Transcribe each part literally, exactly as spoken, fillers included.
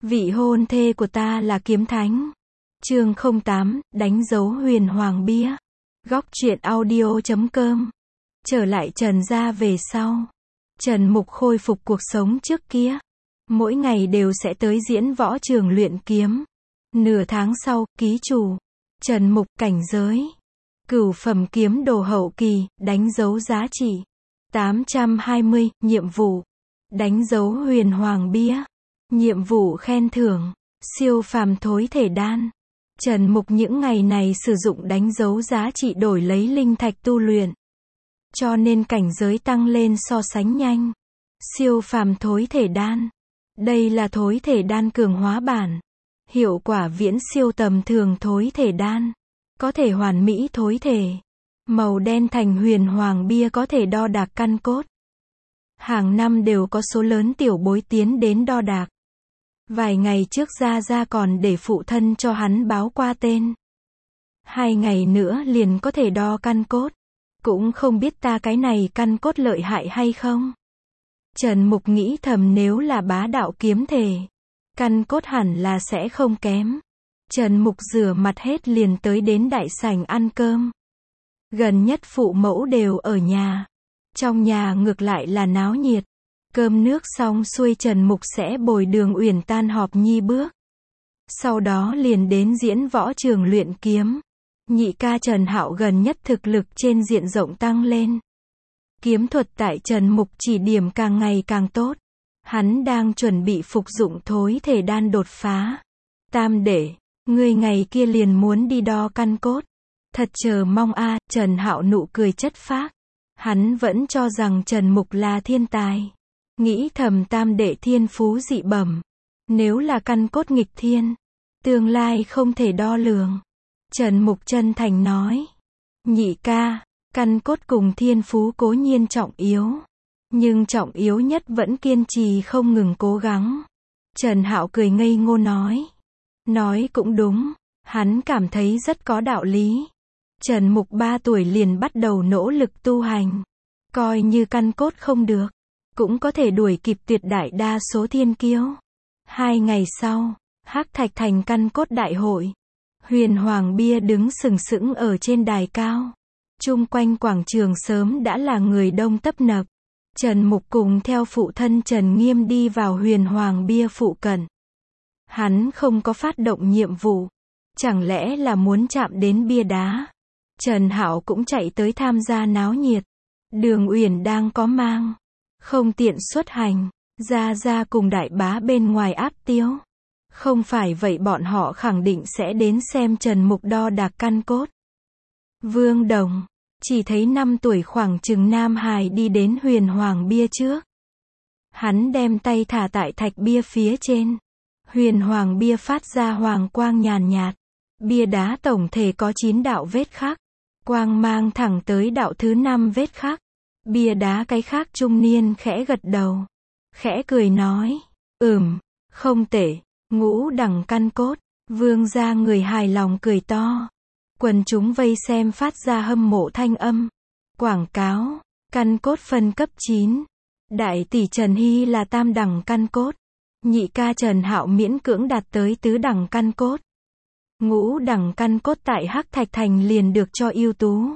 Vị hôn thê của ta là kiếm thánh. Chương không tám, đánh dấu huyền hoàng bia. Góc truyện audio chấm com. Trở lại Trần gia về sau, Trần Mục khôi phục cuộc sống trước kia. Mỗi ngày đều sẽ tới diễn võ trường luyện kiếm. Nửa tháng sau, ký chủ Trần Mục, cảnh giới cửu phẩm kiếm đồ hậu kỳ, đánh dấu giá trị tám trăm hai mươi, nhiệm vụ đánh dấu huyền hoàng bia. Nhiệm vụ khen thưởng siêu phàm thối thể đan. Trần Mục những ngày này sử dụng đánh dấu giá trị đổi lấy linh thạch tu luyện, cho nên cảnh giới tăng lên so sánh nhanh. Siêu phàm thối thể đan. Đây là thối thể đan cường hóa bản. Hiệu quả viễn siêu tầm thường thối thể đan. Có thể hoàn mỹ thối thể. Màu đen thành huyền hoàng bia có thể đo đạc căn cốt. Hàng năm đều có số lớn tiểu bối tiến đến đo đạc. Vài ngày trước Gia Gia còn để phụ thân cho hắn báo qua tên. Hai ngày nữa liền có thể đo căn cốt. Cũng không biết ta cái này căn cốt lợi hại hay không. Trần Mục nghĩ thầm, nếu là bá đạo kiếm thể, căn cốt hẳn là sẽ không kém. Trần Mục rửa mặt hết liền tới đến đại sảnh ăn cơm. Gần nhất phụ mẫu đều ở nhà. Trong nhà ngược lại là náo nhiệt. Cơm nước xong xuôi Trần Mục sẽ bồi Đường Uyển tan họp nhi bước. Sau đó liền đến diễn võ trường luyện kiếm. Nhị ca Trần Hạo gần nhất thực lực trên diện rộng tăng lên. Kiếm thuật tại Trần Mục chỉ điểm càng ngày càng tốt. Hắn đang chuẩn bị phục dụng thối thể đan đột phá. Tam đệ, ngươi ngày kia liền muốn đi đo căn cốt. Thật chờ mong a. À, Trần Hạo nụ cười chất phác. Hắn vẫn cho rằng Trần Mục là thiên tài. Nghĩ thầm tam đệ thiên phú dị bẩm. Nếu là căn cốt nghịch thiên, tương lai không thể đo lường. Trần Mục chân thành nói. Nhị ca, căn cốt cùng thiên phú cố nhiên trọng yếu. Nhưng trọng yếu nhất vẫn kiên trì không ngừng cố gắng. Trần Hạo cười ngây ngô nói. Nói cũng đúng, hắn cảm thấy rất có đạo lý. Trần Mục ba tuổi liền bắt đầu nỗ lực tu hành. Coi như căn cốt không được, cũng có thể đuổi kịp tuyệt đại đa số thiên kiêu. Hai ngày sau, Hắc Thạch Thành căn cốt đại hội. Huyền hoàng bia đứng sừng sững ở trên đài cao. Chung quanh quảng trường sớm đã là người đông tấp nập. Trần Mục cùng theo phụ thân Trần Nghiêm đi vào huyền hoàng bia phụ cận. Hắn không có phát động nhiệm vụ. Chẳng lẽ là muốn chạm đến bia đá? Trần Hạo cũng chạy tới tham gia náo nhiệt. Đường Uyển đang có mang, không tiện xuất hành. Gia Gia cùng đại bá bên ngoài áp tiêu. Không phải vậy bọn họ khẳng định sẽ đến xem Trần Mục đo đạc căn cốt. Vương Đồng, chỉ thấy năm tuổi khoảng chừng nam hài đi đến huyền hoàng bia trước. Hắn đem tay thả tại thạch bia phía trên. Huyền hoàng bia phát ra hoàng quang nhàn nhạt. Bia đá tổng thể có chín đạo vết khắc. Quang mang thẳng tới đạo thứ năm vết khắc. Bia đá cái khác trung niên khẽ gật đầu. Khẽ cười nói. Ừm, không tệ. Ngũ đẳng căn cốt. Vương gia người hài lòng cười to. Quần chúng vây xem phát ra hâm mộ thanh âm. Quảng cáo. Căn cốt phân cấp chín. Đại tỷ Trần Hy là tam đẳng căn cốt. Nhị ca Trần Hạo miễn cưỡng đạt tới tứ đẳng căn cốt. Ngũ đẳng căn cốt tại Hắc Thạch Thành liền được cho ưu tú.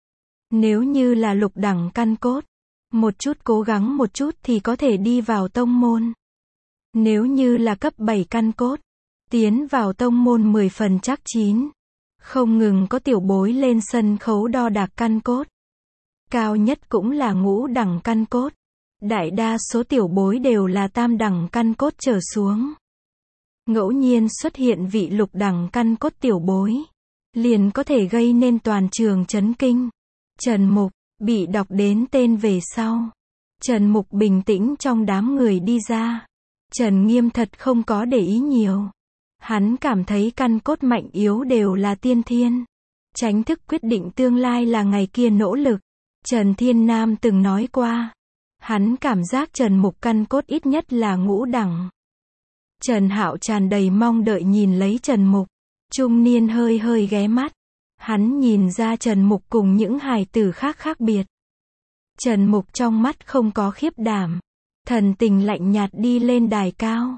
Nếu như là lục đẳng căn cốt, một chút cố gắng một chút thì có thể đi vào tông môn. Nếu như là cấp bảy căn cốt, tiến vào tông môn mười phần chắc chín. Không ngừng có tiểu bối lên sân khấu đo đạc căn cốt. Cao nhất cũng là ngũ đẳng căn cốt. Đại đa số tiểu bối đều là tam đẳng căn cốt trở xuống. Ngẫu nhiên xuất hiện vị lục đẳng căn cốt tiểu bối, liền có thể gây nên toàn trường chấn kinh. Trần Mục, bị đọc đến tên về sau. Trần Mục bình tĩnh trong đám người đi ra. Trần Nghiêm thật không có để ý nhiều. Hắn cảm thấy căn cốt mạnh yếu đều là tiên thiên. Chánh thức quyết định tương lai là ngày kia nỗ lực. Trần Thiên Nam từng nói qua. Hắn cảm giác Trần Mục căn cốt ít nhất là ngũ đẳng. Trần Hạo tràn đầy mong đợi nhìn lấy Trần Mục. Trung niên hơi hơi ghé mắt. Hắn nhìn ra Trần Mục cùng những hài tử khác khác biệt. Trần Mục trong mắt không có khiếp đảm. Thần tình lạnh nhạt đi lên đài cao.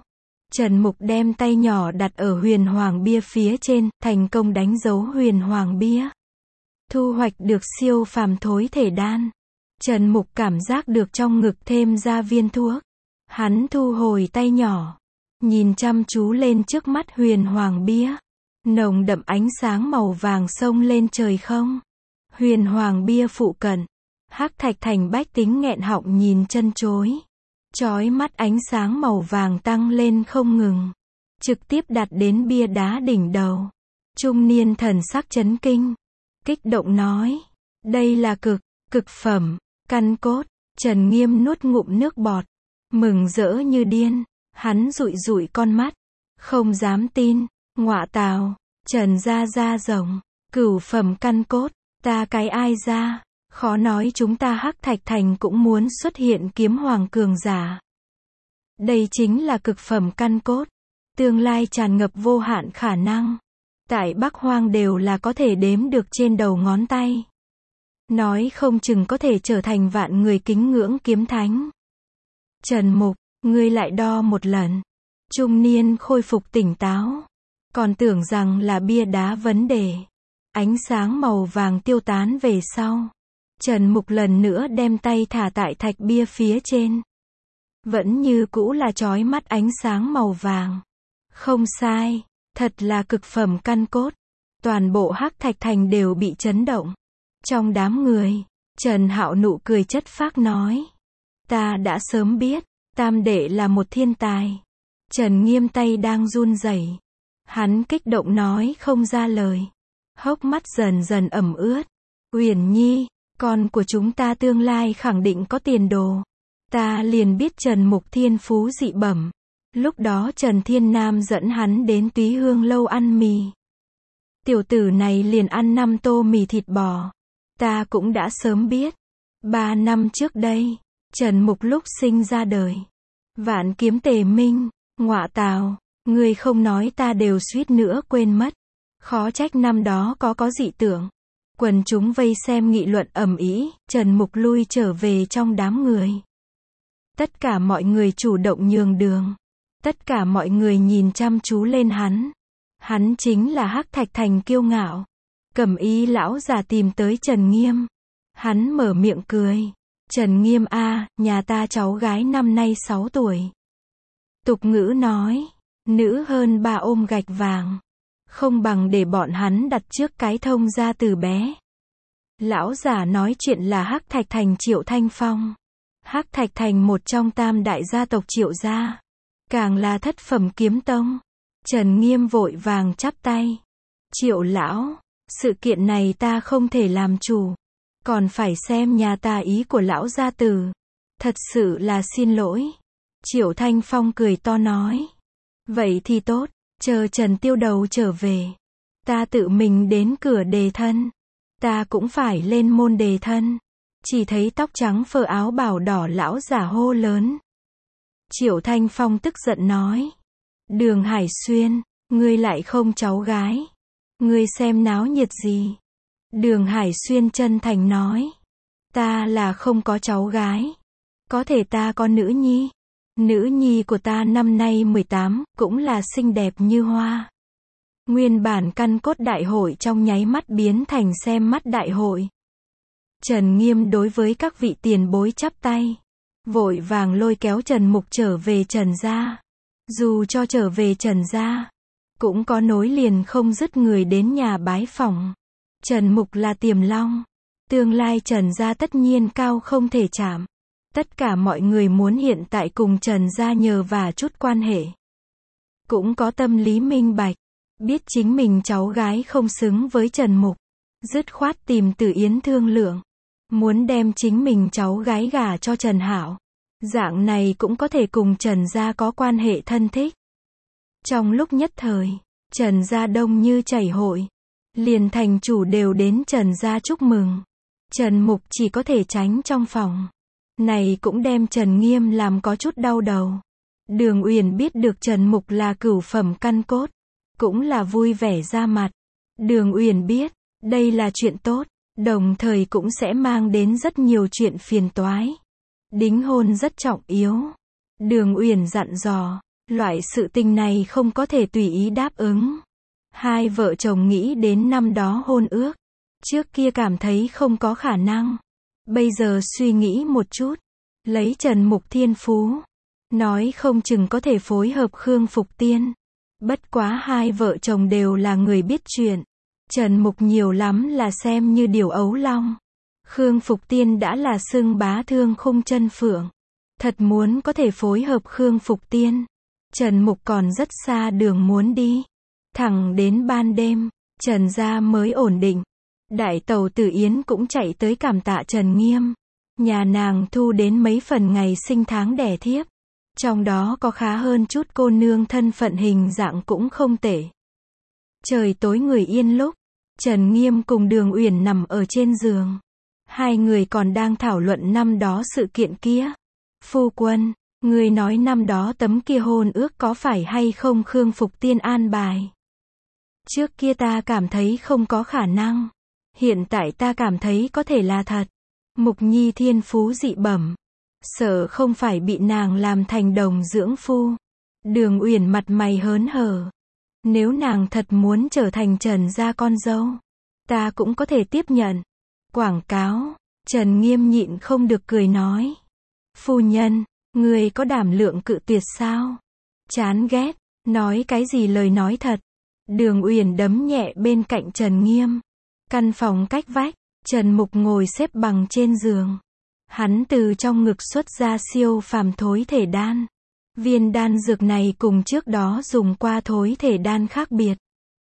Trần Mục đem tay nhỏ đặt ở huyền hoàng bia phía trên, thành công đánh dấu huyền hoàng bia. Thu hoạch được siêu phàm thối thể đan. Trần Mục cảm giác được trong ngực thêm ra viên thuốc. Hắn thu hồi tay nhỏ, nhìn chăm chú lên trước mắt huyền hoàng bia. Nồng đậm ánh sáng màu vàng xông lên trời không. Huyền hoàng bia phụ cận, Hắc Thạch Thành bách tính nghẹn họng nhìn chân chối. Chói mắt ánh sáng màu vàng tăng lên không ngừng, trực tiếp đặt đến bia đá đỉnh đầu. Trung niên thần sắc chấn kinh, kích động nói, đây là cực, cực phẩm, căn cốt. Trần Nghiêm nuốt ngụm nước bọt, mừng rỡ như điên, hắn dụi dụi con mắt, không dám tin, ngọa tào, Trần gia gia rồng, cửu phẩm căn cốt, ta cái ai ra, khó nói chúng ta Hắc Thạch Thành cũng muốn xuất hiện kiếm hoàng cường giả. Đây chính là cực phẩm căn cốt, tương lai tràn ngập vô hạn khả năng. Tại Bắc Hoang đều là có thể đếm được trên đầu ngón tay. Nói không chừng có thể trở thành vạn người kính ngưỡng kiếm thánh. Trần Mục, ngươi lại đo một lần. Trung niên khôi phục tỉnh táo. Còn tưởng rằng là bia đá vấn đề. Ánh sáng màu vàng tiêu tán về sau. Trần Mục lần nữa đem tay thả tại thạch bia phía trên. Vẫn như cũ là chói mắt ánh sáng màu vàng. Không sai, thật là cực phẩm căn cốt. Toàn bộ Hắc Thạch Thành đều bị chấn động. Trong đám người, Trần Hạo nụ cười chất phác nói. Ta đã sớm biết, tam đệ là một thiên tài. Trần Nghiêm tay đang run rẩy. Hắn kích động nói không ra lời. Hốc mắt dần dần ẩm ướt. Uyển Nhi, con của chúng ta tương lai khẳng định có tiền đồ. Ta liền biết Trần Mục thiên phú dị bẩm. Lúc đó Trần Thiên Nam dẫn hắn đến Túy Hương lâu ăn mì. Tiểu tử này liền ăn năm tô mì thịt bò. Ta cũng đã sớm biết. Ba năm trước đây, Trần Mục lúc sinh ra đời. Vạn kiếm tề minh, ngọa tào, người không nói ta đều suýt nữa quên mất. Khó trách năm đó có có dị tưởng. Quần chúng vây xem nghị luận ầm ĩ, Trần Mục lui trở về trong đám người. Tất cả mọi người chủ động nhường đường. Tất cả mọi người nhìn chăm chú lên hắn. Hắn chính là Hắc Thạch Thành kiêu ngạo. Cẩm Y lão già tìm tới Trần Nghiêm. Hắn mở miệng cười. Trần Nghiêm a, nhà ta cháu gái năm nay sáu tuổi. Tục ngữ nói, nữ hơn ba ôm gạch vàng. Không bằng để bọn hắn đặt trước cái thông ra từ bé. Lão giả nói chuyện là Hắc Thạch Thành Triệu Thanh Phong. Hắc Thạch Thành một trong tam đại gia tộc Triệu gia. Càng là thất phẩm kiếm tông. Trần Nghiêm vội vàng chắp tay. Triệu lão, sự kiện này ta không thể làm chủ. Còn phải xem nhà ta ý của lão gia tử. Thật sự là xin lỗi. Triệu Thanh Phong cười to nói. Vậy thì tốt, chờ Trần Tiêu Đầu trở về. Ta tự mình đến cửa đề thân. Ta cũng phải lên môn đề thân. Chỉ thấy tóc trắng phơ áo bào đỏ lão giả hô lớn. Triệu Thanh Phong tức giận nói. Đường Hải Xuyên, ngươi lại không cháu gái. Ngươi xem náo nhiệt gì. Đường Hải Xuyên chân thành nói. Ta là không có cháu gái. Có thể ta có nữ nhi. Nữ nhi của ta năm nay mười tám, cũng là xinh đẹp như hoa. Nguyên bản căn cốt đại hội trong nháy mắt biến thành xem mắt đại hội. Trần Nghiêm đối với các vị tiền bối chắp tay. Vội vàng lôi kéo Trần Mục trở về Trần gia. Dù cho trở về Trần gia, cũng có nối liền không dứt người đến nhà bái phỏng. Trần Mục là Tiềm Long. Tương lai Trần gia tất nhiên cao không thể chạm. Tất cả mọi người muốn hiện tại cùng Trần gia nhờ vả chút quan hệ. Cũng có tâm lý minh bạch. Biết chính mình cháu gái không xứng với Trần Mục. Dứt khoát tìm Từ Yến thương lượng. Muốn đem chính mình cháu gái gả cho Trần Hạo. Dạng này cũng có thể cùng Trần gia có quan hệ thân thích. Trong lúc nhất thời, Trần gia đông như chảy hội. Liền thành chủ đều đến Trần gia chúc mừng. Trần Mục chỉ có thể tránh trong phòng. Này cũng đem Trần Nghiêm làm có chút đau đầu. Đường Uyển biết được Trần Mục là cửu phẩm căn cốt. Cũng là vui vẻ ra mặt. Đường Uyển biết, đây là chuyện tốt. Đồng thời cũng sẽ mang đến rất nhiều chuyện phiền toái. Đính hôn rất trọng yếu. Đường Uyển dặn dò, Loại sự tình này không có thể tùy ý đáp ứng. Hai vợ chồng nghĩ đến năm đó hôn ước. Trước kia cảm thấy không có khả năng. Bây giờ suy nghĩ một chút. Lấy Trần Mục thiên phú. Nói không chừng có thể phối hợp Khương Phục Tiên. Bất quá hai vợ chồng đều là người biết chuyện. Trần Mục nhiều lắm là xem như điều ấu long. Khương Phục Tiên đã là xưng bá thương khung chân phượng. Thật muốn có thể phối hợp Khương Phục Tiên. Trần Mục còn rất xa đường muốn đi. Thẳng đến ban đêm, Trần gia mới ổn định. Đại tẩu Tử Yến cũng chạy tới cảm tạ Trần Nghiêm. Nhà nàng thu đến mấy phần ngày sinh tháng đẻ thiếp. Trong đó có khá hơn chút cô nương thân phận hình dạng cũng không tệ. Trời tối người yên lúc, Trần Nghiêm cùng Đường Uyển nằm ở trên giường. Hai người còn đang thảo luận năm đó sự kiện kia. Phu quân, người nói năm đó tấm kia hôn ước có phải hay không Khương Phục Tiên an bài. Trước kia ta cảm thấy không có khả năng. Hiện tại ta cảm thấy có thể là thật. Mục Nhi thiên phú dị bẩm. Sợ không phải bị nàng làm thành đồng dưỡng phu. Đường Uyển mặt mày hớn hở. Nếu nàng thật muốn trở thành Trần gia con dâu, ta cũng có thể tiếp nhận. Quảng cáo. Trần Nghiêm nhịn không được cười nói. Phu nhân, người có đảm lượng cự tuyệt sao? Chán ghét. Nói cái gì lời nói thật. Đường Uyển đấm nhẹ bên cạnh Trần Nghiêm. Căn phòng cách vách, Trần Mục ngồi xếp bằng trên giường. Hắn từ trong ngực xuất ra siêu phàm thối thể đan. Viên đan dược này cùng trước đó dùng qua thối thể đan khác biệt.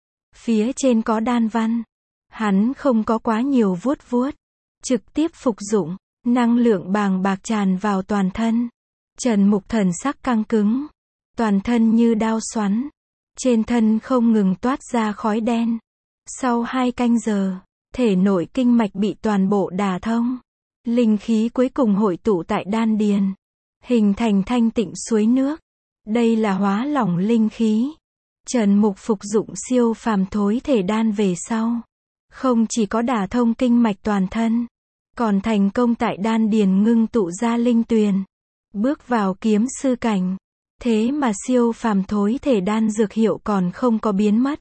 Phía trên có đan văn. Hắn không có quá nhiều vuốt vuốt. Trực tiếp phục dụng, năng lượng bàng bạc tràn vào toàn thân. Trần Mục thần sắc căng cứng. Toàn thân như đao xoắn. Trên thân không ngừng toát ra khói đen. Sau hai canh giờ, thể nội kinh mạch bị toàn bộ đả thông. Linh khí cuối cùng hội tụ tại đan điền. Hình thành thanh tịnh suối nước. Đây là hóa lỏng linh khí. Trần Mục phục dụng siêu phàm thối thể đan về sau. Không chỉ có đả thông kinh mạch toàn thân. Còn thành công tại đan điền ngưng tụ ra linh tuyền. Bước vào kiếm sư cảnh. Thế mà siêu phàm thối thể đan dược hiệu còn không có biến mất.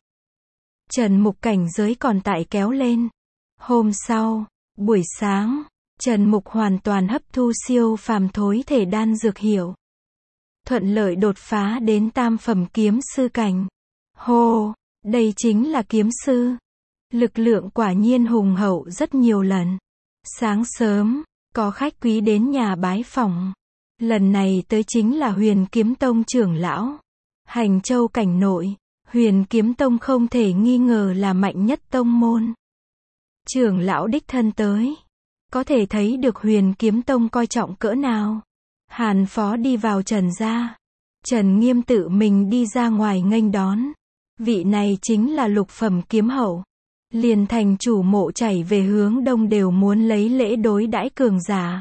Trần Mục cảnh giới còn tại kéo lên. Hôm sau, buổi sáng, Trần Mục hoàn toàn hấp thu siêu phàm thối thể đan dược hiệu. Thuận lợi đột phá đến tam phẩm kiếm sư cảnh. Hô, đây chính là kiếm sư. Lực lượng quả nhiên hùng hậu rất nhiều lần. Sáng sớm, có khách quý đến nhà bái phỏng. Lần này tới chính là Huyền Kiếm Tông trưởng lão. Hành Châu cảnh nội, Huyền Kiếm Tông không thể nghi ngờ là mạnh nhất tông môn. Trưởng lão đích thân tới. Có thể thấy được Huyền Kiếm Tông coi trọng cỡ nào. Hàn Phó đi vào Trần gia. Trần Nghiêm tự mình đi ra ngoài nghênh đón. Vị này chính là lục phẩm kiếm hậu. Liền thành chủ mộ chảy về hướng đông đều muốn lấy lễ đối đãi cường giả.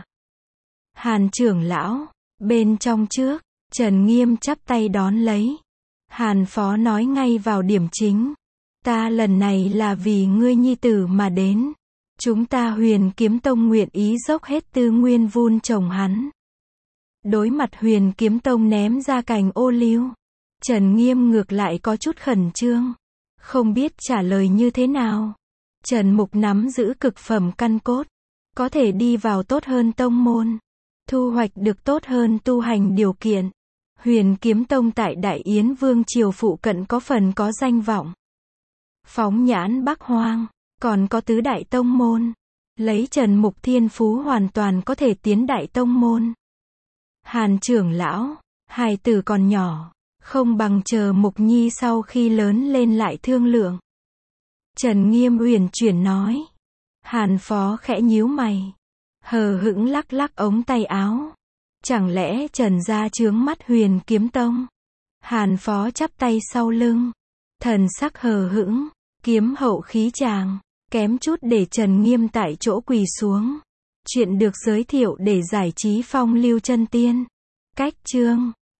Hàn trưởng lão, bên trong trước, Trần Nghiêm chắp tay đón lấy. Hàn Phó nói ngay vào điểm chính. Ta lần này là vì ngươi nhi tử mà đến. Chúng ta Huyền Kiếm Tông nguyện ý dốc hết tư nguyên vun trồng hắn. Đối mặt Huyền Kiếm Tông ném ra cành ô liu. Trần Nghiêm ngược lại có chút khẩn trương. Không biết trả lời như thế nào. Trần Mục nắm giữ cực phẩm căn cốt. Có thể đi vào tốt hơn tông môn. Thu hoạch được tốt hơn tu hành điều kiện. Huyền Kiếm Tông tại Đại Yến Vương triều phụ cận có phần có danh vọng. Phóng nhãn Bắc Hoang, còn có tứ đại tông môn. Lấy Trần Mục thiên phú hoàn toàn có thể tiến đại tông môn. Hàn trưởng lão, hài tử còn nhỏ, không bằng chờ Mục Nhi sau khi lớn lên lại thương lượng. Trần Nghiêm uyển chuyển nói. Hàn Phó khẽ nhíu mày. Hờ hững lắc lắc ống tay áo. Chẳng lẽ Trần gia chướng mắt Huyền Kiếm Tông? Hàn Phó chắp tay sau lưng. Thần sắc hờ hững, kiếm hậu khí tràng, kém chút để Trần Nghiêm tại chỗ quỳ xuống. Chuyện được giới thiệu để giải trí phong lưu chân tiên. Cách chương